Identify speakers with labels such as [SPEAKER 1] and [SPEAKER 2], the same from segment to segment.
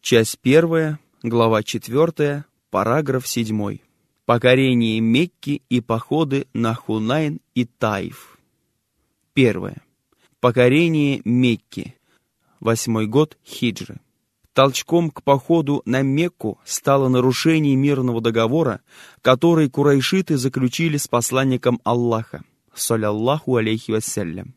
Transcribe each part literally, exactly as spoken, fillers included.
[SPEAKER 1] Часть первая, глава четвертая, параграф седьмой. Покорение Мекки и походы на Хунайн и Таиф. Первое. Покорение Мекки. Восьмой год хиджры. Толчком к походу на Мекку стало нарушение мирного договора, который курайшиты заключили с посланником Аллаха, саллаллаху алейхи вассалям.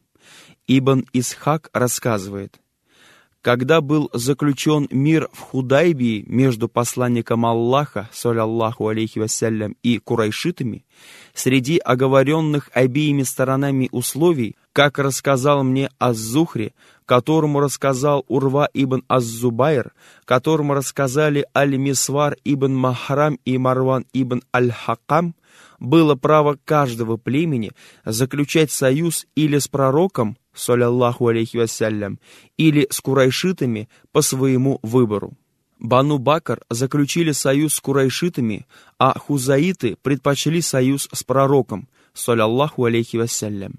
[SPEAKER 1] Ибн Исхак рассказывает: когда был заключен мир в Худайбии между посланником Аллаха, саллаллаху алейхи вассалям, и курайшитами, среди оговоренных обеими сторонами условий, как рассказал мне Аз-Зухри, которому рассказал Урва ибн Аз-Зубайр, которому рассказали Аль-Мисвар ибн Махрам и Марван ибн Аль-Хакам, было право каждого племени заключать союз или с пророком, саллаллаху алейхи вассалям, или с курайшитами по своему выбору. Бану Бакр заключили союз с курайшитами, а хузаиты предпочли союз с пророком, саллаллаху алейхи вассалям.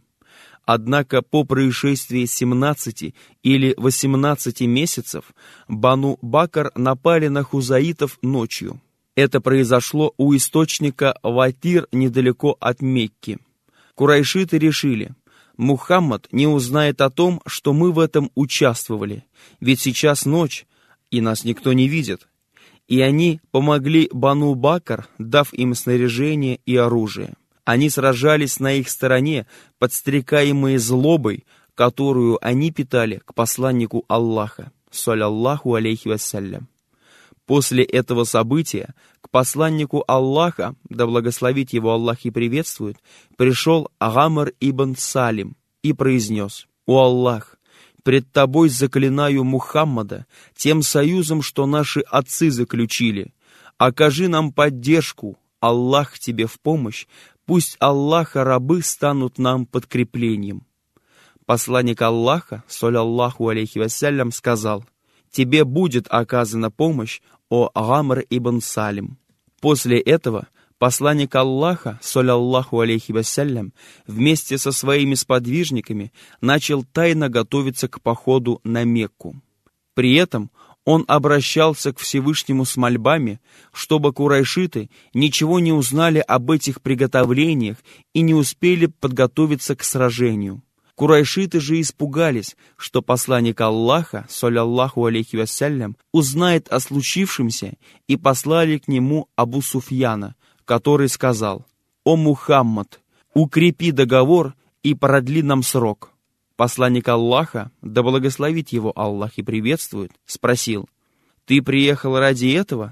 [SPEAKER 1] Однако по происшествии семнадцати или восемнадцати месяцев Бану Бакр напали на хузаитов ночью. Это произошло у источника Ватир недалеко от Мекки. Курайшиты решили: Мухаммад не узнает о том, что мы в этом участвовали, ведь сейчас ночь, и нас никто не видит. И они помогли Бану Бакр, дав им снаряжение и оружие. Они сражались на их стороне, подстрекаемые злобой, которую они питали к посланнику Аллаха, саллаллаху алейхи вассалям. После этого события к посланнику Аллаха, да благословит его Аллах и приветствует, пришел Агамр ибн Салим и произнес: «О Аллах, пред тобой заклинаю Мухаммада тем союзом, что наши отцы заключили. Окажи нам поддержку, Аллах тебе в помощь, пусть Аллаха рабы станут нам подкреплением». Посланник Аллаха, саллаллаху алейхи вассалям, сказал: «Тебе будет оказана помощь, о Агамр ибн Салим». После этого посланник Аллаха, саллаллаху алейхи вассалям, вместе со своими сподвижниками начал тайно готовиться к походу на Мекку. При этом он обращался к Всевышнему с мольбами, чтобы курайшиты ничего не узнали об этих приготовлениях и не успели подготовиться к сражению. Курайшиты же испугались, что посланник Аллаха, саллаллаху алейхи вассалям, узнает о случившемся, и послали к нему Абу Суфьяна, который сказал: «О Мухаммад, укрепи договор и продли нам срок». Посланник Аллаха, да благословит его Аллах и приветствует, спросил: «Ты приехал ради этого?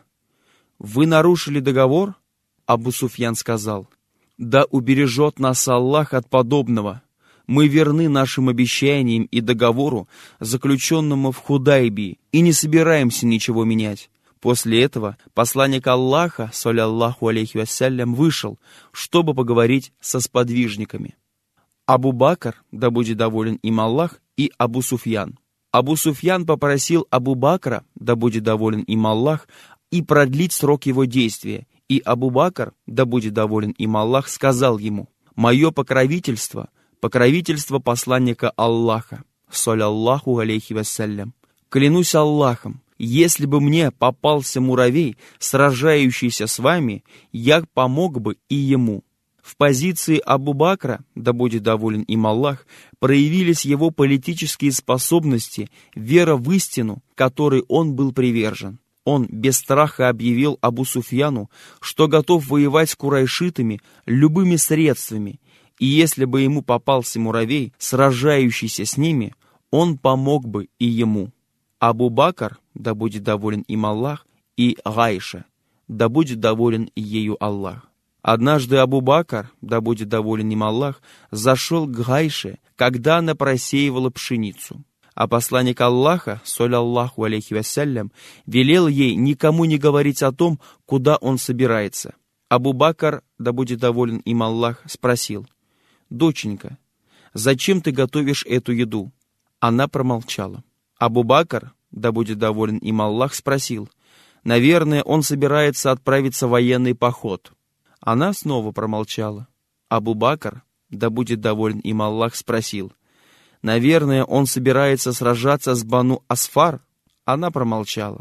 [SPEAKER 1] Вы нарушили договор?» Абу Суфьян сказал: «Да убережет нас Аллах от подобного. Мы верны нашим обещаниям и договору, заключенному в Худайбии, и не собираемся ничего менять». После этого посланник Аллаха, саллаллаху алейхи вассалям, вышел, чтобы поговорить со сподвижниками. Абу Бакр, да будет доволен им Аллах, и Абу Суфьян. Абу Суфьян попросил Абу Бакра, да будет доволен им Аллах, и продлить срок его действия, и Абу Бакр, да будет доволен им Аллах, сказал ему: «Мое покровительство, покровительство посланника Аллаха, саллаллаху алейхи вассалям. Клянусь Аллахом, если бы мне попался муравей, сражающийся с вами, я помог бы и ему». В позиции Абу Бакра, да будет доволен им Аллах, проявились его политические способности, вера в истину, которой он был привержен. Он без страха объявил Абу Суфьяну, что готов воевать с курайшитами любыми средствами, и если бы ему попался муравей, сражающийся с ними, он помог бы и ему. Абу Бакр, да будет доволен им Аллах, и Гайша, да будет доволен ею Аллах. Однажды Абу Бакр, да будет доволен им Аллах, зашел к Гайше, когда она просеивала пшеницу. А посланник Аллаха, саллаллаху алейхи вассалям, велел ей никому не говорить о том, куда он собирается. Абу Бакр, да будет доволен им Аллах, спросил: «Доченька, зачем ты готовишь эту еду?» Она промолчала. Абу Бакр, да будет доволен им Аллах, спросил: «Наверное, он собирается отправиться в военный поход». Она снова промолчала. Абу Бакр, да будет доволен им Аллах, спросил: «Наверное, он собирается сражаться с Бану Асфар?» Она промолчала.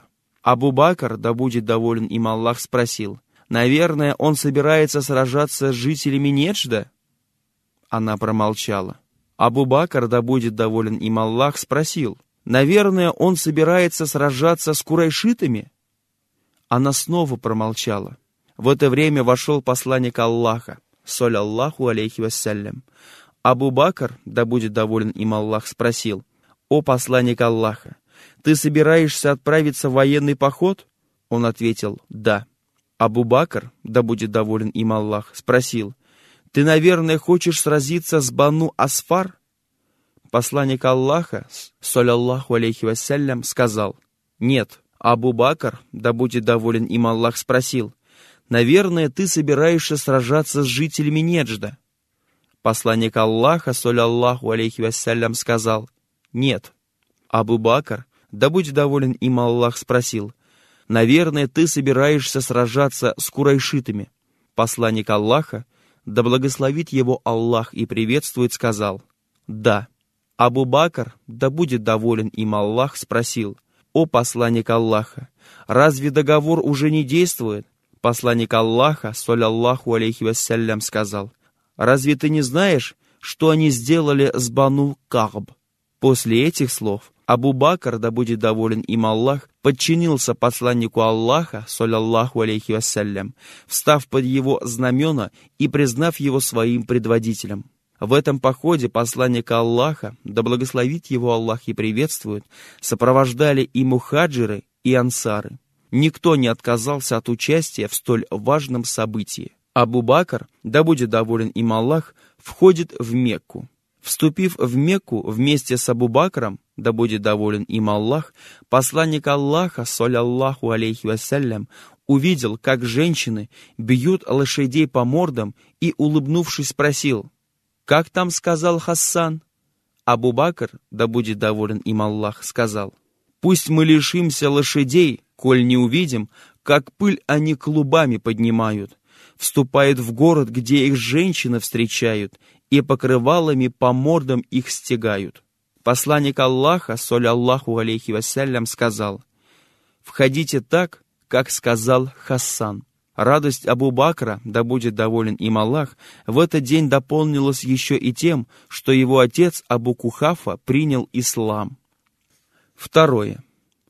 [SPEAKER 1] Абу-Бакр, да будет доволен им Аллах, спросил: «Наверное, он собирается сражаться с жителями Неджда?» Она промолчала. Абу-Бакр, да будет доволен им Аллах, спросил: «Наверное, он собирается сражаться с курайшитами?» Она снова промолчала. В это время вошел посланник Аллаха, саллаллаху алейхи вассалям. Абу-Бакр, да будет доволен им Аллах, спросил: «О посланник Аллаха, ты собираешься отправиться в военный поход?» Он ответил: «Да». Абу-Бакр, да будет доволен им Аллах, спросил: «Ты, наверное, хочешь сразиться с Бану Асфар?» Посланник Аллаха, саллаллаху алейхи вассалям, сказал: «Нет». Абу-Бакр, да будет доволен им Аллах, спросил: «Наверное, ты собираешься сражаться с жителями Неджда?» Посланник Аллаха, саллаллаху алейхи вассалям, сказал: «Нет». Абу-Бакр, да будет доволен им Аллах, спросил: «Наверное, ты собираешься сражаться с курайшитами?» Посланник Аллаха, да благословит его Аллах и приветствует, сказал: «Да». Абу-Бакр, да будет доволен им Аллах, спросил: «О посланник Аллаха, разве договор уже не действует?» Посланник Аллаха, саллаллаху алейхи вассалям, сказал: «Разве ты не знаешь, что они сделали с Бану Ка'б?» После этих слов Абу-Бакр, да будет доволен им Аллах, подчинился посланнику Аллаха, саллаллаху алейхи вассалям, встав под его знамена и признав его своим предводителем. В этом походе посланника Аллаха, да благословит его Аллах и приветствует, сопровождали и мухаджиры, и ансары. Никто не отказался от участия в столь важном событии. Абу-Бакр, да будет доволен им Аллах, входит в Мекку. Вступив в Мекку вместе с Абу-Бакром, да будет доволен им Аллах, посланник Аллаха, саллаллаху алейхи вассалям, увидел, как женщины бьют лошадей по мордам, и, улыбнувшись, спросил: «Как там сказал Хасан?» Абу-Бакр, да будет доволен им Аллах, сказал: «Пусть мы лишимся лошадей, коль не увидим, как пыль они клубами поднимают, вступают в город, где их женщины встречают, и покрывалами по мордам их стегают». Посланник Аллаха, саллаллаху алейхи вассалям, сказал: «Входите так, как сказал Хасан». Радость Абу-Бакра, да будет доволен им Аллах, в этот день дополнилась еще и тем, что его отец Абу-Кухафа принял ислам. Второе.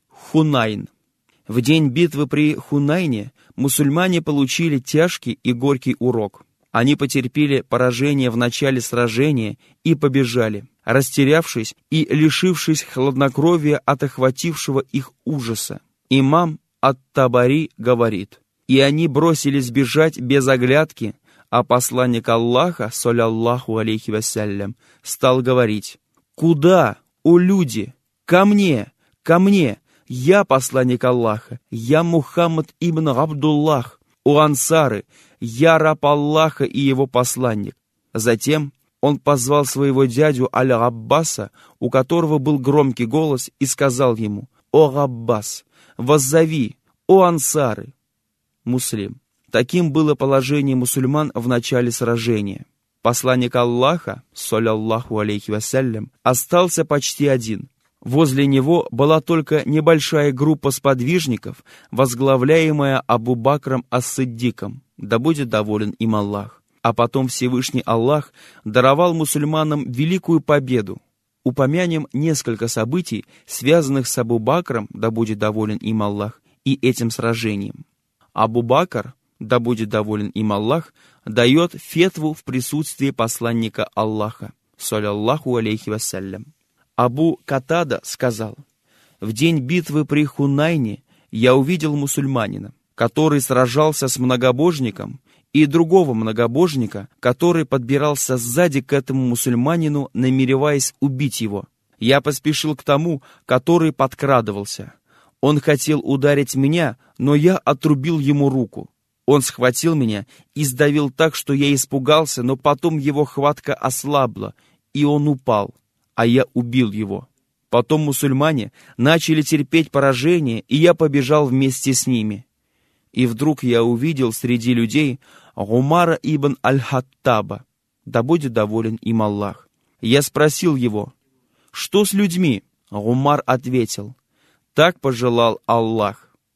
[SPEAKER 1] Хунайн. В день битвы при Хунайне мусульмане получили тяжкий и горький урок. Они потерпели поражение в начале сражения и побежали, растерявшись и лишившись хладнокровия от охватившего их ужаса. Имам ат-Табари говорит: «И они бросились бежать без оглядки, а посланник Аллаха, саллаллаху алейхи вассалям, стал говорить: «Куда, о люди? Ко мне, ко мне! Я посланник Аллаха, я Мухаммад ибн Абдуллах, о ансары, я раб Аллаха и его посланник». Затем он позвал своего дядю Аль-Аббаса, у которого был громкий голос, и сказал ему: «О Аббас, воззови, о ансары!» Муслим. Таким было положение мусульман в начале сражения. Посланник Аллаха, саллаллаху алейхи вассалям, остался почти один. Возле него была только небольшая группа сподвижников, возглавляемая Абу-Бакром ас-Сиддиком, да будет доволен им Аллах. А потом Всевышний Аллах даровал мусульманам великую победу. Упомянем несколько событий, связанных с Абу-Бакром, да будет доволен им Аллах, и этим сражением. Абу-Бакр, да будет доволен им Аллах, дает фетву в присутствии посланника Аллаха, саллаллаху алейхи вассалям. Абу Катада сказал: «В день битвы при Хунайне я увидел мусульманина, который сражался с многобожником, и другого многобожника, который подбирался сзади к этому мусульманину, намереваясь убить его. Я поспешил к тому, который подкрадывался. Он хотел ударить меня, но я отрубил ему руку. Он схватил меня и сдавил так, что я испугался, но потом его хватка ослабла, и он упал, а я убил его. Потом мусульмане начали терпеть поражение, и я побежал вместе с ними. И вдруг я увидел среди людей Умара ибн Аль-Хаттаба, да будет доволен им Аллах. Я спросил его: «Что с людьми?» Умар ответил: «Так пожелал Аллах».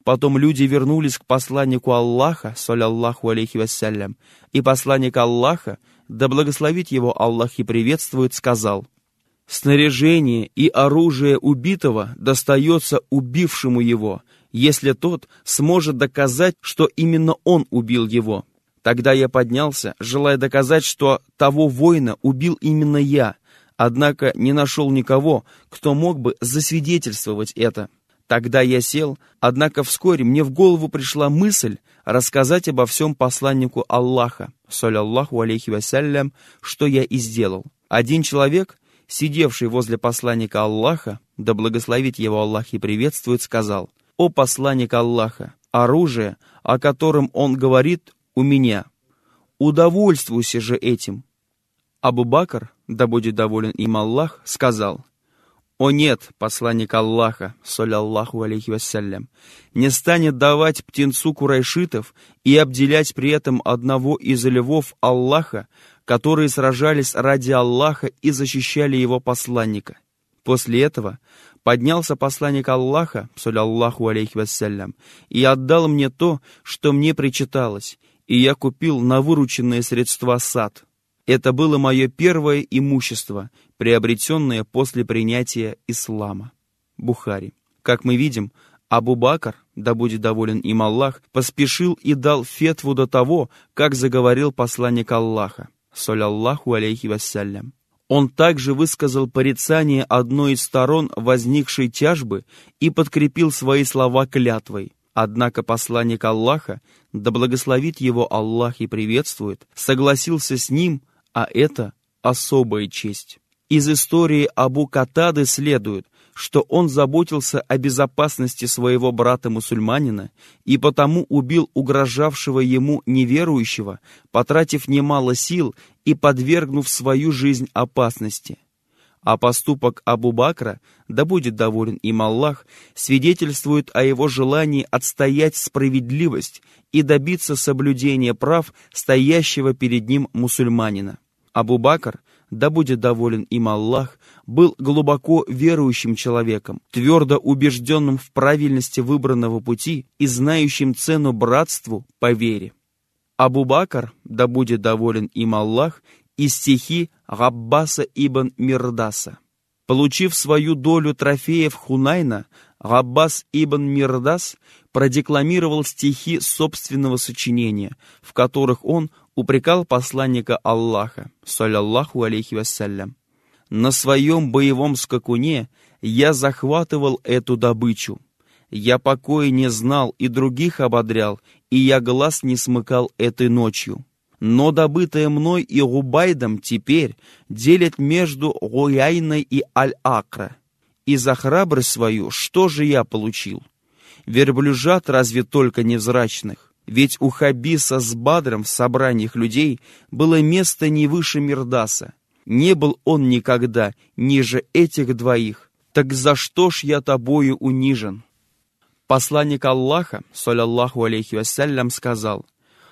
[SPEAKER 1] Потом люди вернулись к посланнику Аллаха, саллаллаху алейхи вассалям, и посланник Аллаха, да благословит его Аллах и приветствует, сказал: «Снаряжение и оружие убитого достается убившему его, если тот сможет доказать, что именно он убил его. Тогда я поднялся, желая доказать, что того воина убил именно я, однако не нашел никого, кто мог бы засвидетельствовать это. Тогда я сел, однако вскоре мне в голову пришла мысль рассказать обо всем посланнику Аллаха, саллаллаху алейхи вассалям, что я и сделал. Один человек, сидевший возле посланника Аллаха, да благословит его Аллах и приветствует, сказал: «О посланник Аллаха, оружие, о котором он говорит, у меня. Удовольствуйся же этим». Абу Бакр, да будет доволен им Аллах, сказал: «О нет, посланник Аллаха, саллаллаху алейхи вассалям, не станет давать птенцу курайшитов и обделять при этом одного из львов Аллаха, которые сражались ради Аллаха и защищали его посланника». После этого поднялся посланник Аллаха, саллаллаху алейхи вассалям, и отдал мне то, что мне причиталось, и я купил на вырученные средства сад. Это было мое первое имущество, приобретенное после принятия ислама. Бухари. Как мы видим, Абу Бакр, да будет доволен им Аллах, поспешил и дал фетву до того, как заговорил посланник Аллаха, саллаллаху алейхи вассалям. Он также высказал порицание одной из сторон возникшей тяжбы и подкрепил свои слова клятвой. Однако посланник Аллаха, да благословит его Аллах и приветствует, согласился с ним, а это особая честь. Из истории Абу Катады следует, что он заботился о безопасности своего брата-мусульманина и потому убил угрожавшего ему неверующего, потратив немало сил и подвергнув свою жизнь опасности. А поступок Абу Бакра, да будет доволен им Аллах, свидетельствует о его желании отстоять справедливость и добиться соблюдения прав стоящего перед ним мусульманина. Абу Бакр, да будет доволен им Аллах, был глубоко верующим человеком, твердо убежденным в правильности выбранного пути и знающим цену братству по вере. Абу Бакр, да будет доволен им Аллах, из стихи Габбаса ибн Мирдаса. Получив свою долю трофеев Хунайна, Габбас ибн Мирдас продекламировал стихи собственного сочинения, в которых он упрекал посланника Аллаха, саллаллаху алейхи вассалям: «На своем боевом скакуне я захватывал эту добычу. Я покоя не знал и других ободрял, и я глаз не смыкал этой ночью. Но добытое мной и Губайдом теперь делят между Гуяйной и Аль-Акра. И за храбрость свою что же я получил? Верблюжат разве только невзрачных? Ведь у Хабиса с Бадром в собраниях людей было место не выше Мирдаса. Не был он никогда ниже этих двоих. Так за что ж я тобою унижен?» Посланник Аллаха, саллаллаху алейхи вассалям, сказал: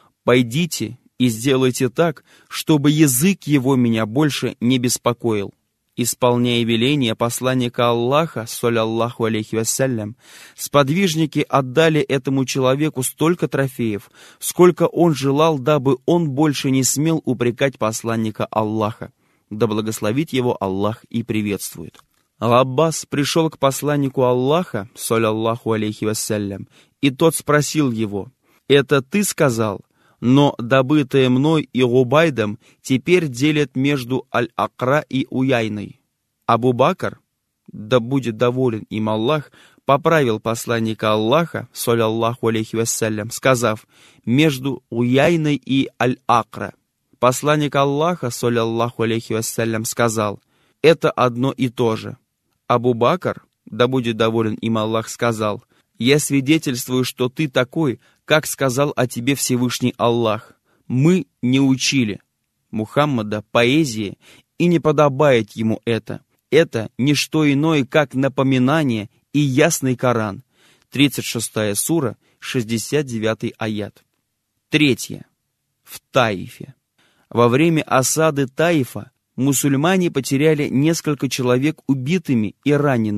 [SPEAKER 1] «Пойдите и сделайте так, чтобы язык его меня больше не беспокоил». Исполняя веление посланника Аллаха, саллаллаху алейхи вассалям, сподвижники отдали этому человеку столько трофеев, сколько он желал, дабы он больше не смел упрекать посланника Аллаха. Да благословит его Аллах и приветствует. Аббас пришел к посланнику Аллаха, саллаллаху алейхи вассалям, и тот спросил его: «Это ты сказал? Но добытое мной и Губайдом теперь делят между Аль-Акра и Уяйной». Абу Бакр, да будет доволен им Аллах, поправил посланника Аллаха, саллаллаху алейхи вассалям, сказав: «Между Уяйной и Аль-Акра». Посланник Аллаха, саллаллаху алейхи вассалям, сказал: «Это одно и то же». Абу Бакр, да будет доволен им Аллах, сказал: «Я свидетельствую, что ты такой, как сказал о тебе Всевышний Аллах. Мы не учили Мухаммада поэзии, и не подобает ему это. Это не что иное, как напоминание и ясный Коран». тридцать шестая сура, шестьдесят девятый аят. Третье. В Таифе. Во время осады Таифа мусульмане потеряли несколько человек убитыми и ранеными.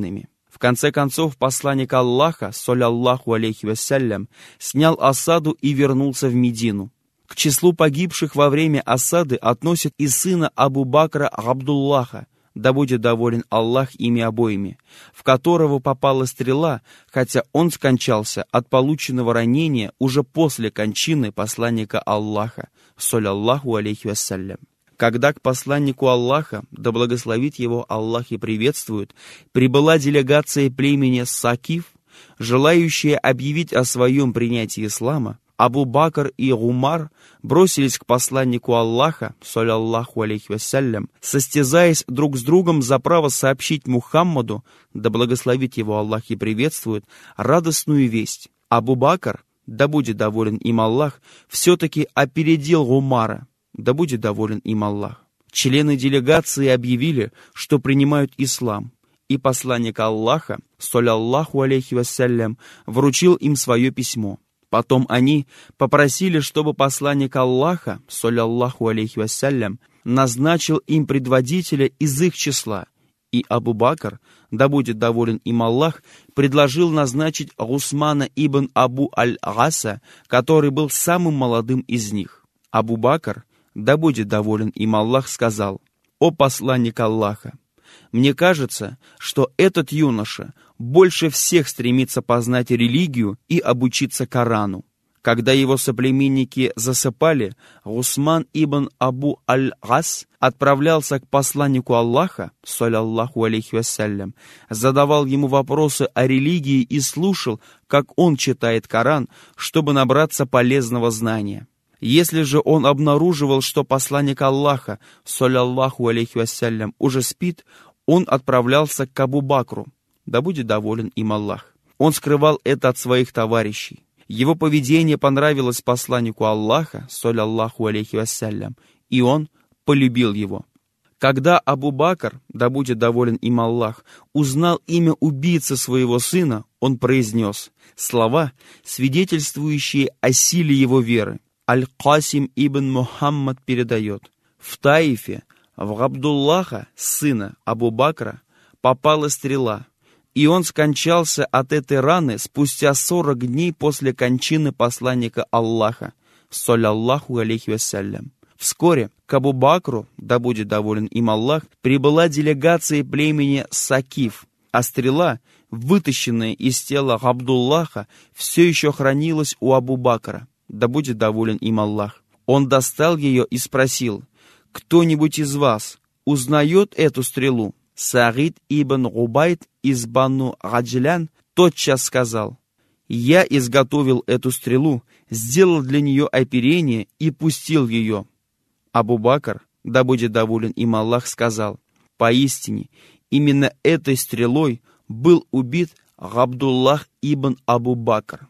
[SPEAKER 1] В конце концов, посланник Аллаха, саллаллаху алейхи вассалям, снял осаду и вернулся в Медину. К числу погибших во время осады относят и сына Абу Бакра Абдуллаха, да будет доволен Аллах ими обоими, в которого попала стрела, хотя он скончался от полученного ранения уже после кончины посланника Аллаха, саллаллаху алейхи вассалям. Когда к посланнику Аллаха, да благословит его Аллах и приветствует, прибыла делегация племени Сакиф, желающая объявить о своем принятии ислама, Абу Бакр и Умар бросились к посланнику Аллаха, саллаллаху алейхи вассалям, состязаясь друг с другом за право сообщить Мухаммаду, да благословит его Аллах и приветствует, радостную весть. Абу Бакр, да будет доволен им Аллах, все-таки опередил Умара, да будет доволен им Аллах. Члены делегации объявили, что принимают ислам, и посланник Аллаха, саллаллаху алейхи вассалям, вручил им свое письмо. Потом они попросили, чтобы посланник Аллаха, саллаллаху алейхи вассалям, назначил им предводителя из их числа, и Абу Бакр, да будет доволен им Аллах, предложил назначить Усмана ибн Абу аль-Аса, который был самым молодым из них. Абу Бакр, да будет доволен им Аллах, сказал: «О посланник Аллаха, мне кажется, что этот юноша больше всех стремится познать религию и обучиться Корану». Когда его соплеменники засыпали, Усман ибн Абу аль-Ас отправлялся к посланнику Аллаха, саллаллаху алейхи вассалям, задавал ему вопросы о религии и слушал, как он читает Коран, чтобы набраться полезного знания. Если же он обнаруживал, что посланник Аллаха, саллаллаху алейхи вассалям, уже спит, он отправлялся к Абу Бакру, да будет доволен им Аллах. Он скрывал это от своих товарищей. Его поведение понравилось посланнику Аллаха, саллаллаху алейхи вассалям, и он полюбил его. Когда Абу Бакр, да будет доволен им Аллах, узнал имя убийцы своего сына, он произнес слова, свидетельствующие о силе его веры. Аль-Касим ибн Мухаммад передает: в Таифе в Габдуллаха, сына Абу Бакра, попала стрела, и он скончался от этой раны спустя сорок дней после кончины посланника Аллаха, саллаллаху алейхи вассалям. Вскоре к Абу Бакру, да будет доволен им Аллах, прибыла делегация племени Сакиф, а стрела, вытащенная из тела Габдуллаха, все еще хранилась у Абу Бакра, да будет доволен им Аллах. Он достал ее и спросил: «Кто-нибудь из вас узнает эту стрелу?» Саид ибн Губайд из Бану Гаджлян тотчас сказал: «Я изготовил эту стрелу, сделал для нее оперение и пустил ее». Абу Бакр, да будет доволен им Аллах, сказал: «Поистине, именно этой стрелой был убит Габдуллах ибн Абу Бакр.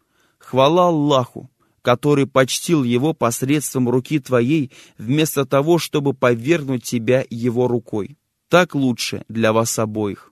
[SPEAKER 1] Хвала Аллаху, который почтил его посредством руки твоей, вместо того, чтобы повергнуть тебя его рукой. Так лучше для вас обоих».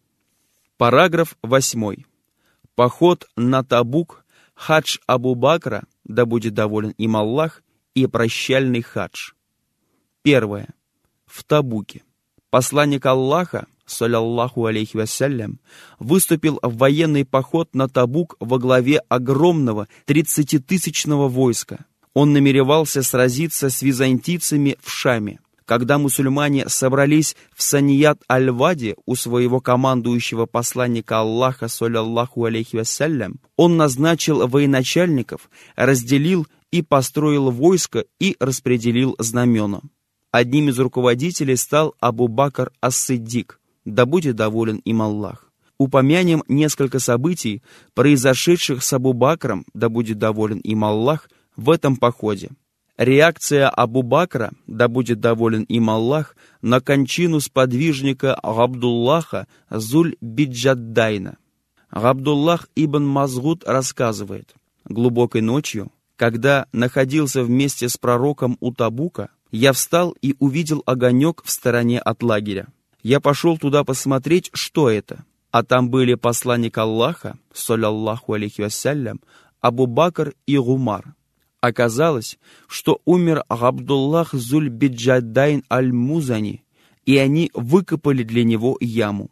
[SPEAKER 1] Параграф восьмой. Поход на Табук, хадж Абу Бакра, да будет доволен им Аллах, и прощальный хадж. Первое. В Табуке. Посланник Аллаха, саллаллаху алейхи вассалям, выступил в военный поход на Табук во главе огромного тридцатитысячного войска. Он намеревался сразиться с византийцами в Шаме. Когда мусульмане собрались в Саният-аль-Вади у своего командующего посланника Аллаха, саллаллаху алейхи вассалям, он назначил военачальников, разделил и построил войско и распределил знамена. Одним из руководителей стал Абу Бакр ас-Сиддик, да будет доволен им Аллах. Упомянем несколько событий, произошедших с Абу Бакром, да будет доволен им Аллах, в этом походе. Реакция Абу Бакра, да будет доволен им Аллах, на кончину сподвижника Габдуллаха Зуль-Биджаддайна. Габдуллах ибн Мазгуд рассказывает: глубокой ночью, когда находился вместе с пророком у Табука, я встал и увидел огонек в стороне от лагеря. Я пошел туда посмотреть, что это, а там были посланник Аллаха, саллаллаху алейхи вассалям, Абу Бакр и Умар. Оказалось, что умер Габдуллах Зуль-Биджаддайн аль-Музани, и они выкопали для него яму.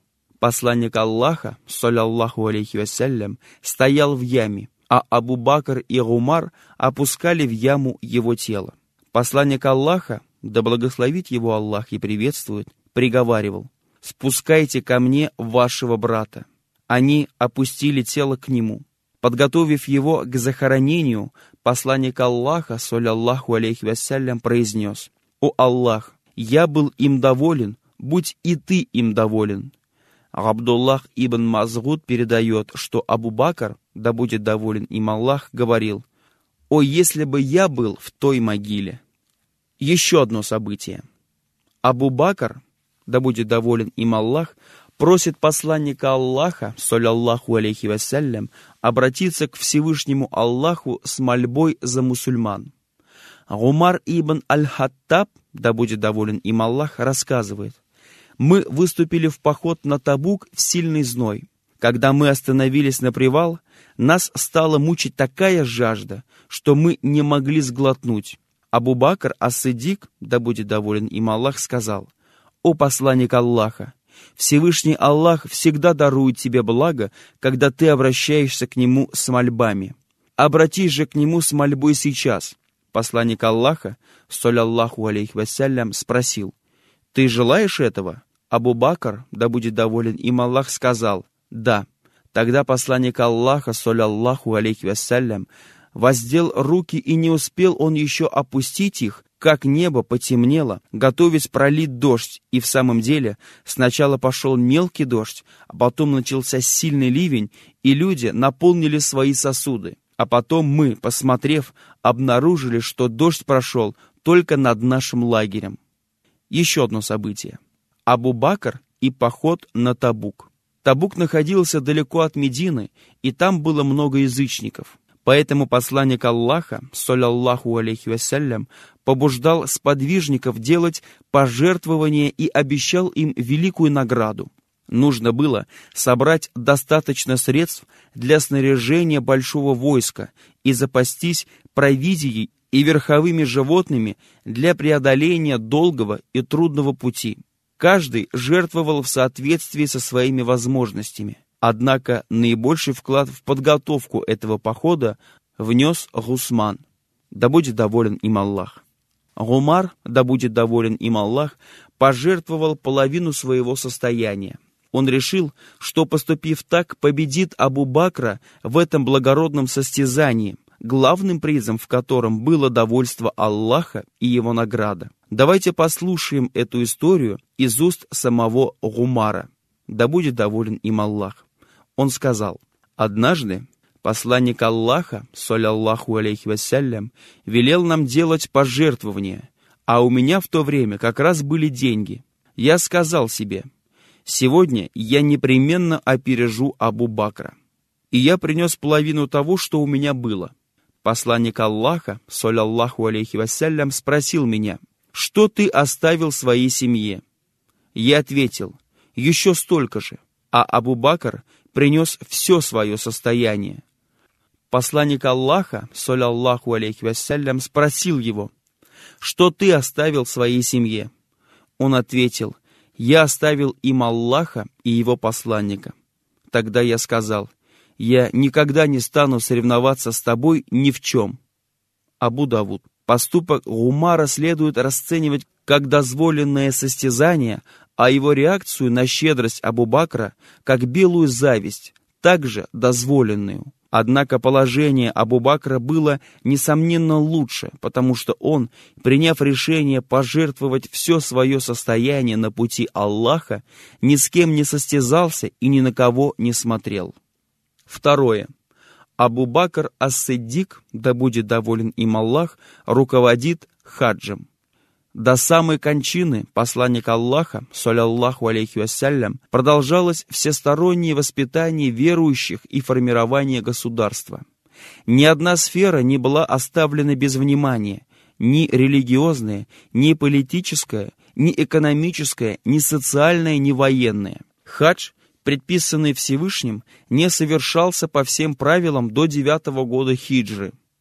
[SPEAKER 1] Посланник Аллаха, саллаллаху алейхи вассалям, стоял в яме, а Абу Бакр и Умар опускали в яму его тело. Посланник Аллаха, да благословит его Аллах и приветствует, приговаривал: «Спускайте ко мне вашего брата». Они опустили тело к нему. Подготовив его к захоронению, посланник Аллаха, саллаллаху алейхи вассалям, произнес: «О Аллах, я был им доволен, будь и ты им доволен». Абдуллах ибн Мазгуд передает, что Абу Бакр, да будет доволен им Аллах, говорил: «О, если бы я был в той могиле». Еще одно событие. Абу Бакр, да будет доволен им Аллах, просит посланника Аллаха, саллаллаху алейхи вассалям, обратиться к Всевышнему Аллаху с мольбой за мусульман. Умар ибн аль-Хаттаб, да будет доволен им Аллах, рассказывает: «Мы выступили в поход на Табук в сильный зной. Когда мы остановились на привал, нас стала мучить такая жажда, что мы не могли сглотнуть. Абу Бакр ас-Сиддик, да будет доволен им Аллах, сказал: «О посланник Аллаха, Всевышний Аллах всегда дарует тебе благо, когда ты обращаешься к Нему с мольбами. Обратись же к Нему с мольбой сейчас». Посланник Аллаха, саллаллаху алейхи вассалям, спросил: «Ты желаешь этого?» Абу Бакр, да будет доволен им Аллах, сказал: «Да». Тогда посланник Аллаха, саллаллаху алейхи вассалям, воздел руки, и не успел он еще опустить их, как небо потемнело, готовясь пролить дождь, и в самом деле сначала пошел мелкий дождь, а потом начался сильный ливень, и люди наполнили свои сосуды. А потом мы, посмотрев, обнаружили, что дождь прошел только над нашим лагерем. Еще одно событие. Абу Бакр и поход на Табук. Табук находился далеко от Медины, и там было много язычников. Поэтому посланник Аллаха, саллаллаху алейхи вассалям, побуждал сподвижников делать пожертвования и обещал им великую награду. Нужно было собрать достаточно средств для снаряжения большого войска и запастись провизией и верховыми животными для преодоления долгого и трудного пути. Каждый жертвовал в соответствии со своими возможностями. Однако наибольший вклад в подготовку этого похода внес Гусман, да будет доволен им Аллах. Умар, да будет доволен им Аллах, пожертвовал половину своего состояния. Он решил, что, поступив так, победит Абу Бакра в этом благородном состязании, главным призом в котором было довольство Аллаха и его награда. Давайте послушаем эту историю из уст самого Умара, да будет доволен им Аллах. Он сказал: «Однажды посланник Аллаха, саллаллаху алейхи вассалям, велел нам делать пожертвования, а у меня в то время как раз были деньги. Я сказал себе: сегодня я непременно опережу Абу Бакра. И я принес половину того, что у меня было. Посланник Аллаха, саллаллаху алейхи вассалям, спросил меня: что ты оставил своей семье? Я ответил: еще столько же. А Абу Бакр принес все свое состояние. Посланник Аллаха, саллаллаху алейхи вассалям, спросил его: что ты оставил своей семье? Он ответил: я оставил им Аллаха и его посланника. Тогда я сказал: я никогда не стану соревноваться с тобой ни в чем. Абу Давуд. Поступок Умара следует расценивать как дозволенное состязание, а его реакцию на щедрость Абу Бакра как белую зависть, также дозволенную. Однако положение Абу Бакра было, несомненно, лучше, потому что он, приняв решение пожертвовать все свое состояние на пути Аллаха, ни с кем не состязался и ни на кого не смотрел. Второе. Абу Бакр ас-Сиддик, да будет доволен им Аллах, руководит хаджем. До самой кончины посланник Аллаха, саллаллаху алейхи вассалям, продолжалось всестороннее воспитание верующих и формирование государства. Ни одна сфера не была оставлена без внимания, ни религиозная, ни политическая, ни экономическая, ни социальная, ни военная. Хадж, предписанный Всевышним, не совершался по всем правилам до девятого года хиджры.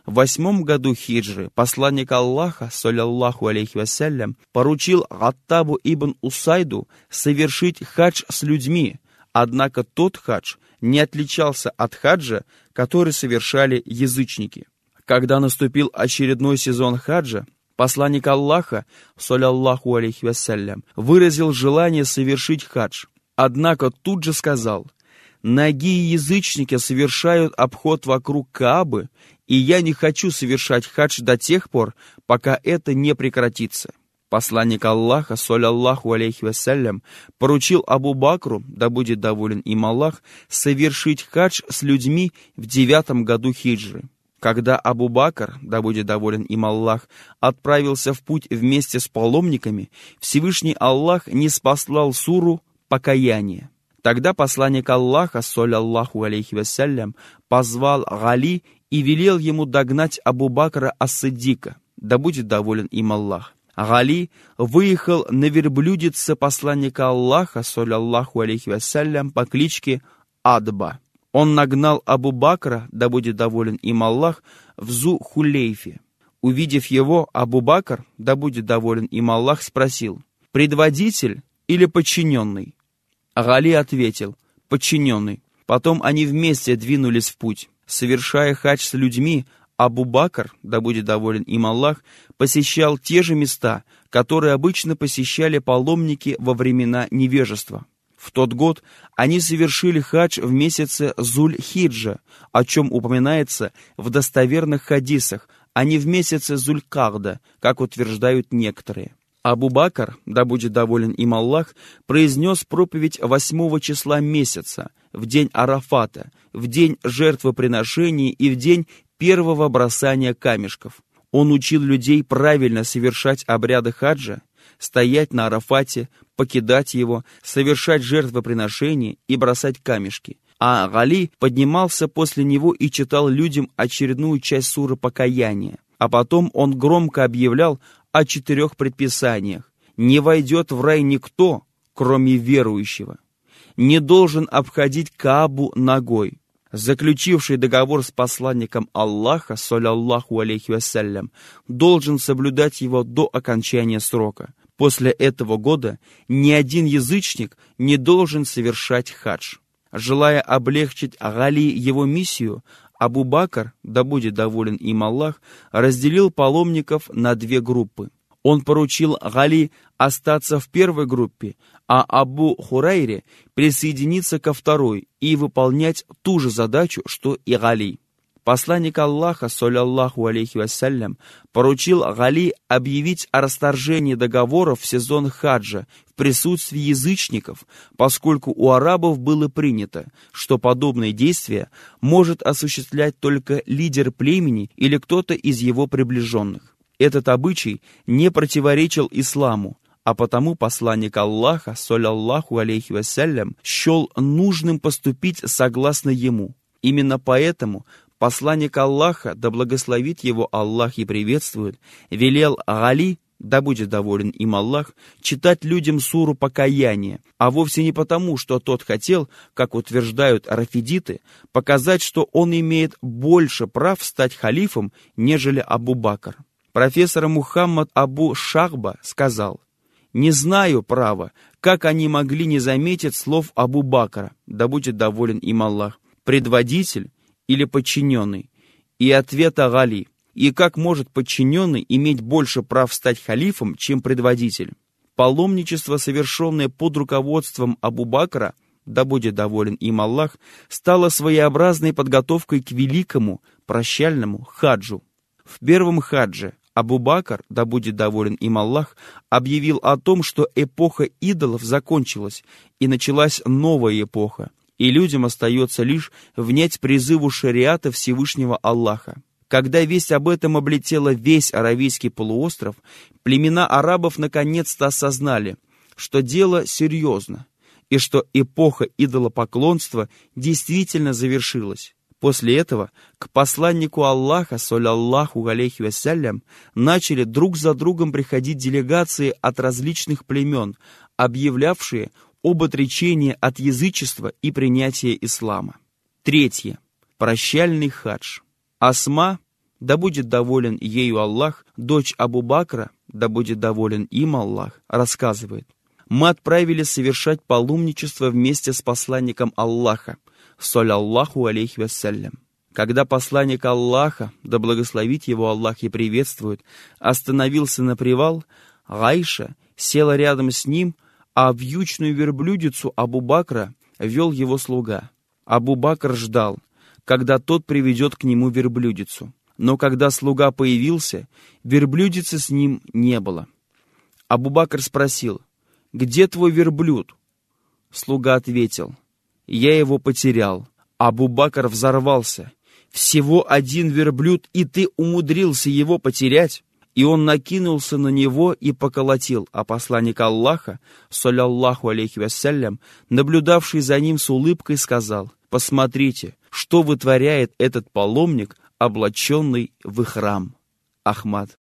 [SPEAKER 1] В восьмом году хиджры посланник Аллаха, саллаллаху алейхи вассалям, поручил Аттабу ибн Усайду совершить хадж с людьми, однако тот хадж не отличался от хаджа, который совершали язычники. Когда наступил очередной сезон хаджа, посланник Аллаха, саллаллаху алейхи вассалям, выразил желание совершить хадж, однако тут же сказал: «Нагие язычники совершают обход вокруг Каабы, и я не хочу совершать хадж до тех пор, пока это не прекратится». Посланник Аллаха, саллаллаху алейхи вассалям, поручил Абу Бакру, да будет доволен им Аллах, совершить хадж с людьми в девятом году хиджры. Когда Абу Бакр, да будет доволен им Аллах, отправился в путь вместе с паломниками, Всевышний Аллах ниспослал суру «Покаяние». Тогда посланник Аллаха, саллаллаху алейхи вассалям, позвал Гали и велел ему догнать Абу Бакра ас-Сиддика, да будет доволен им Аллах. Гали выехал на верблюдице посланника Аллаха, саллаллаху алейхи вассалям, по кличке Адба. Он нагнал Абу Бакра, да будет доволен им Аллах, в Зу-Хулейфе. Увидев его, Абу Бакр, да будет доволен им Аллах, спросил: «Предводитель или подчиненный?» Гали ответил: «Подчиненный». Потом они вместе двинулись в путь. Совершая хадж с людьми, Абу Бакр, да будет доволен им Аллах, посещал те же места, которые обычно посещали паломники во времена невежества. В тот год они совершили хадж в месяце Зуль-Хиджа, о чем упоминается в достоверных хадисах, а не в месяце Зуль-Кагда, как утверждают некоторые. Абу Бакр, да будет доволен им Аллах, произнес проповедь восьмого числа месяца, в день Арафата, в день жертвоприношений и в день первого бросания камешков. Он учил людей правильно совершать обряды хаджа, стоять на Арафате, покидать его, совершать жертвоприношения и бросать камешки. А Гали поднимался после него и читал людям очередную часть суры «Покаяние». А потом он громко объявлял о четырех предписаниях. Не войдет в рай никто, кроме верующего. Не должен обходить Каабу ногой. Заключивший договор с посланником Аллаха, саллаллаху алейхи вассалям, должен соблюдать его до окончания срока. После этого года ни один язычник не должен совершать хадж. Желая облегчить Гали его миссию, Абу Бакр, да будет доволен им Аллах, разделил паломников на две группы. Он поручил Гали остаться в первой группе, а Абу Хурайре присоединиться ко второй и выполнять ту же задачу, что и Гали. Посланник Аллаха, саллаллаху алейхи вассалям, поручил Гали объявить о расторжении договоров в сезон хаджа в присутствии язычников, поскольку у арабов было принято, что подобные действия может осуществлять только лидер племени или кто-то из его приближенных. Этот обычай не противоречил исламу, а потому посланник Аллаха, саллаллаху алейхи вассалям, счел нужным поступить согласно ему. Именно поэтому посланник Аллаха, да благословит его Аллах и приветствует, велел Гали, да будет доволен им Аллах, читать людям суру «Покаяние», а вовсе не потому, что тот хотел, как утверждают рафидиты, показать, что он имеет больше прав стать халифом, нежели Абу Бакр. Профессор Мухаммад Абу Шахба сказал: «Не знаю, право, как они могли не заметить слов Абу Бакра, да будет доволен им Аллах, предводитель или подчиненный, и ответа Гали, и как может подчиненный иметь больше прав стать халифом, чем предводитель». Паломничество, совершенное под руководством Абу Бакра, да будет доволен им Аллах, стало своеобразной подготовкой к великому прощальному хаджу. В первом хадже Абу Бакр, да будет доволен им Аллах, объявил о том, что эпоха идолов закончилась, и началась новая эпоха, и людям остается лишь внять призыву шариата Всевышнего Аллаха. Когда весть об этом облетела весь Аравийский полуостров, племена арабов наконец-то осознали, что дело серьезно, и что эпоха идолопоклонства действительно завершилась. После этого к посланнику Аллаха, саллаллаху алейхи вассалям, начали друг за другом приходить делегации от различных племен, объявлявшие об отречении от язычества и принятия ислама. Третье. Прощальный хадж. Асма, да будет доволен ею Аллах, дочь Абу Бакра, да будет доволен им Аллах, рассказывает: мы отправились совершать паломничество вместе с посланником Аллаха, саллаллаху алейхи вассалям. Когда посланник Аллаха, да благословит его Аллах и приветствует, остановился на привал, Гайша села рядом с ним, а вьючную верблюдицу Абу Бакра вел его слуга. Абу Бакр ждал, когда тот приведет к нему верблюдицу. Но когда слуга появился, верблюдицы с ним не было. Абу Бакр спросил: «Где твой верблюд?» Слуга ответил: «Я его потерял». Абу Бакр взорвался: «Всего один верблюд, и ты умудрился его потерять?» И он накинулся на него и поколотил, а посланник Аллаха, саллаллаху алейхи вассалям, наблюдавший за ним с улыбкой, сказал: «Посмотрите, что вытворяет этот паломник, облаченный в ихрам». Ахмад.